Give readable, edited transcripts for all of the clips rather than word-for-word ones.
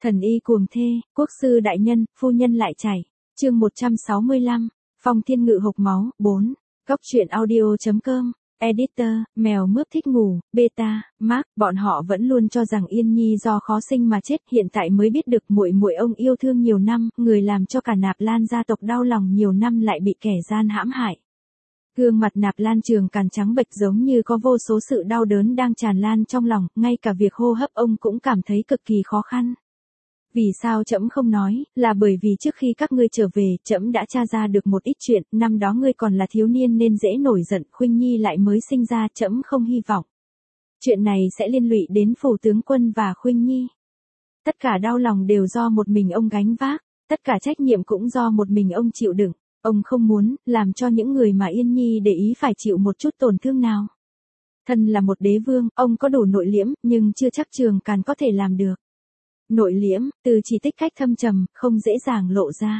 Thần y cuồng thê, quốc sư đại nhân, phu nhân lại chảy. Chương 165, Phong Thiên Ngự hộc máu, 4. Góc truyện audio.com. Editor, mèo mướp thích ngủ, beta, Mark, bọn họ vẫn luôn cho rằng Yên Nhi do khó sinh mà chết, hiện tại mới biết được muội muội ông yêu thương nhiều năm, người làm cho cả Nạp Lan gia tộc đau lòng nhiều năm lại bị kẻ gian hãm hại. Gương mặt Nạp Lan Trường Càn trắng bệch giống như có vô số sự đau đớn đang tràn lan trong lòng, ngay cả việc hô hấp ông cũng cảm thấy cực kỳ khó khăn. Vì sao trẫm không nói, là bởi vì trước khi các ngươi trở về, trẫm đã tra ra được một ít chuyện, năm đó ngươi còn là thiếu niên nên dễ nổi giận, Khuynh Nhi lại mới sinh ra, trẫm không hy vọng. Chuyện này sẽ liên lụy đến phủ tướng quân và Khuynh Nhi. Tất cả đau lòng đều do một mình ông gánh vác, tất cả trách nhiệm cũng do một mình ông chịu đựng, ông không muốn làm cho những người mà Yên Nhi để ý phải chịu một chút tổn thương nào. Thân là một đế vương, ông có đủ nội liễm, nhưng chưa chắc Trường Càn có thể làm được. Nội liễm, từ chỉ tích cách thâm trầm, không dễ dàng lộ ra.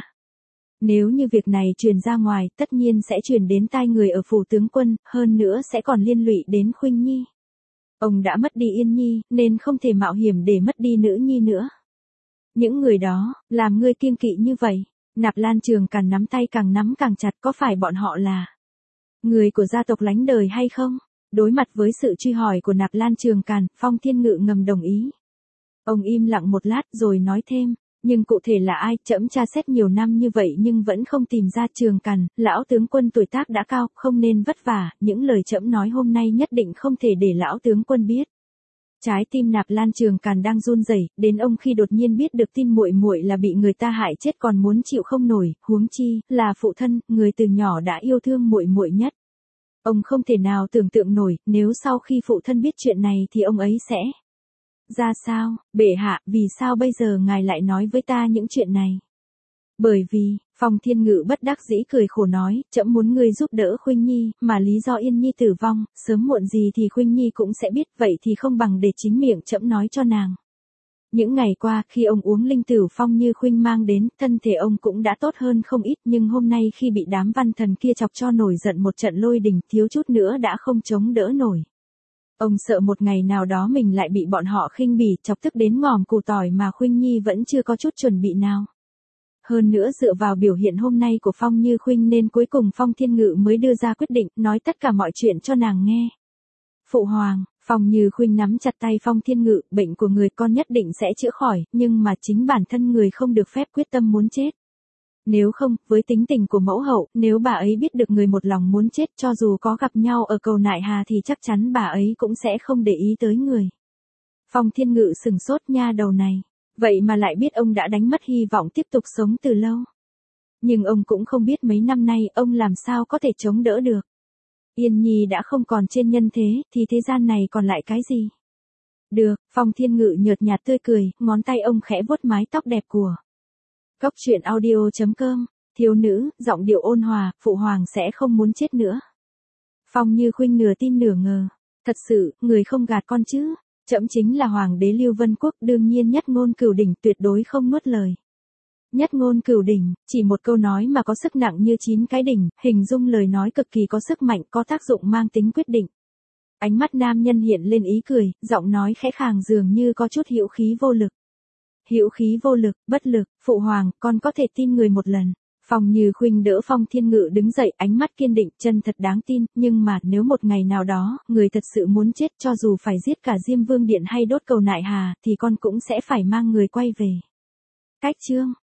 Nếu như việc này truyền ra ngoài, tất nhiên sẽ truyền đến tai người ở phủ tướng quân, hơn nữa sẽ còn liên lụy đến Khuynh Nhi. Ông đã mất đi Yên Nhi, nên không thể mạo hiểm để mất đi nữ nhi nữa. Những người đó, làm ngươi kiêng kỵ như vậy. Nạp Lan Trường Càn nắm tay càng nắm càng chặt, có phải bọn họ là người của gia tộc lánh đời hay không? Đối mặt với sự truy hỏi của Nạp Lan Trường Càn, Phong Thiên Ngự ngầm đồng ý. Ông im lặng một lát rồi nói thêm, nhưng cụ thể là ai, trẫm tra xét nhiều năm như vậy nhưng vẫn không tìm ra. Trường Càn, lão tướng quân tuổi tác đã cao, không nên vất vả, những lời trẫm nói hôm nay nhất định không thể để lão tướng quân biết. Trái tim Nạp Lan Trường Càn đang run rẩy, đến ông khi đột nhiên biết được tin muội muội là bị người ta hại chết còn muốn chịu không nổi, huống chi là phụ thân, người từ nhỏ đã yêu thương muội muội nhất. Ông không thể nào tưởng tượng nổi, nếu sau khi phụ thân biết chuyện này thì ông ấy sẽ ra sao? Bệ hạ, vì sao bây giờ ngài lại nói với ta những chuyện này? Bởi vì, Phong Thiên Ngự bất đắc dĩ cười khổ nói, trẫm muốn ngươi giúp đỡ Khuynh Nhi, mà lý do Yên Nhi tử vong, sớm muộn gì thì Khuynh Nhi cũng sẽ biết, vậy thì không bằng để chính miệng trẫm nói cho nàng. Những ngày qua, khi ông uống linh tử phong như Khuynh mang đến, thân thể ông cũng đã tốt hơn không ít, nhưng hôm nay khi bị đám văn thần kia chọc cho nổi giận một trận lôi đình, thiếu chút nữa đã không chống đỡ nổi. Ông sợ một ngày nào đó mình lại bị bọn họ khinh bỉ, chọc tức đến ngòm củ tỏi mà Khuynh Nhi vẫn chưa có chút chuẩn bị nào. Hơn nữa dựa vào biểu hiện hôm nay của Phong Như Khuynh nên cuối cùng Phong Thiên Ngự mới đưa ra quyết định, nói tất cả mọi chuyện cho nàng nghe. Phụ hoàng, Phong Như Khuynh nắm chặt tay Phong Thiên Ngự, bệnh của người con nhất định sẽ chữa khỏi, nhưng mà chính bản thân người không được phép quyết tâm muốn chết. Nếu không, với tính tình của mẫu hậu, nếu bà ấy biết được người một lòng muốn chết, cho dù có gặp nhau ở cầu Nại Hà thì chắc chắn bà ấy cũng sẽ không để ý tới người. Phong Thiên Ngự sừng sốt, nha đầu này. Vậy mà lại biết ông đã đánh mất hy vọng tiếp tục sống từ lâu. Nhưng ông cũng không biết mấy năm nay ông làm sao có thể chống đỡ được. Yên Nhi đã không còn trên nhân thế, thì thế gian này còn lại cái gì? Được, Phong Thiên Ngự nhợt nhạt tươi cười, ngón tay ông khẽ vuốt mái tóc đẹp của. Góc truyện audio.com, thiếu nữ, giọng điệu ôn hòa, phụ hoàng sẽ không muốn chết nữa. Phong Như Khuynh nửa tin nửa ngờ. Thật sự, người không gạt con chứ. Trẫm chính là hoàng đế Lưu Vân Quốc, đương nhiên Nhất Ngôn Cửu Đỉnh, tuyệt đối không nuốt lời. Nhất Ngôn Cửu Đỉnh, chỉ một câu nói mà có sức nặng như 9 cái đỉnh, hình dung lời nói cực kỳ có sức mạnh, có tác dụng mang tính quyết định. Ánh mắt nam nhân hiện lên ý cười, giọng nói khẽ khàng dường như có chút hữu khí vô lực. Hữu khí vô lực, bất lực, phụ hoàng, con có thể tin người một lần. Phong Như Khuynh đỡ Phong Thiên Ngự đứng dậy, ánh mắt kiên định, chân thật đáng tin, nhưng mà nếu một ngày nào đó, người thật sự muốn chết, cho dù phải giết cả Diêm Vương Điện hay đốt cầu Nại Hà, thì con cũng sẽ phải mang người quay về. Cách chương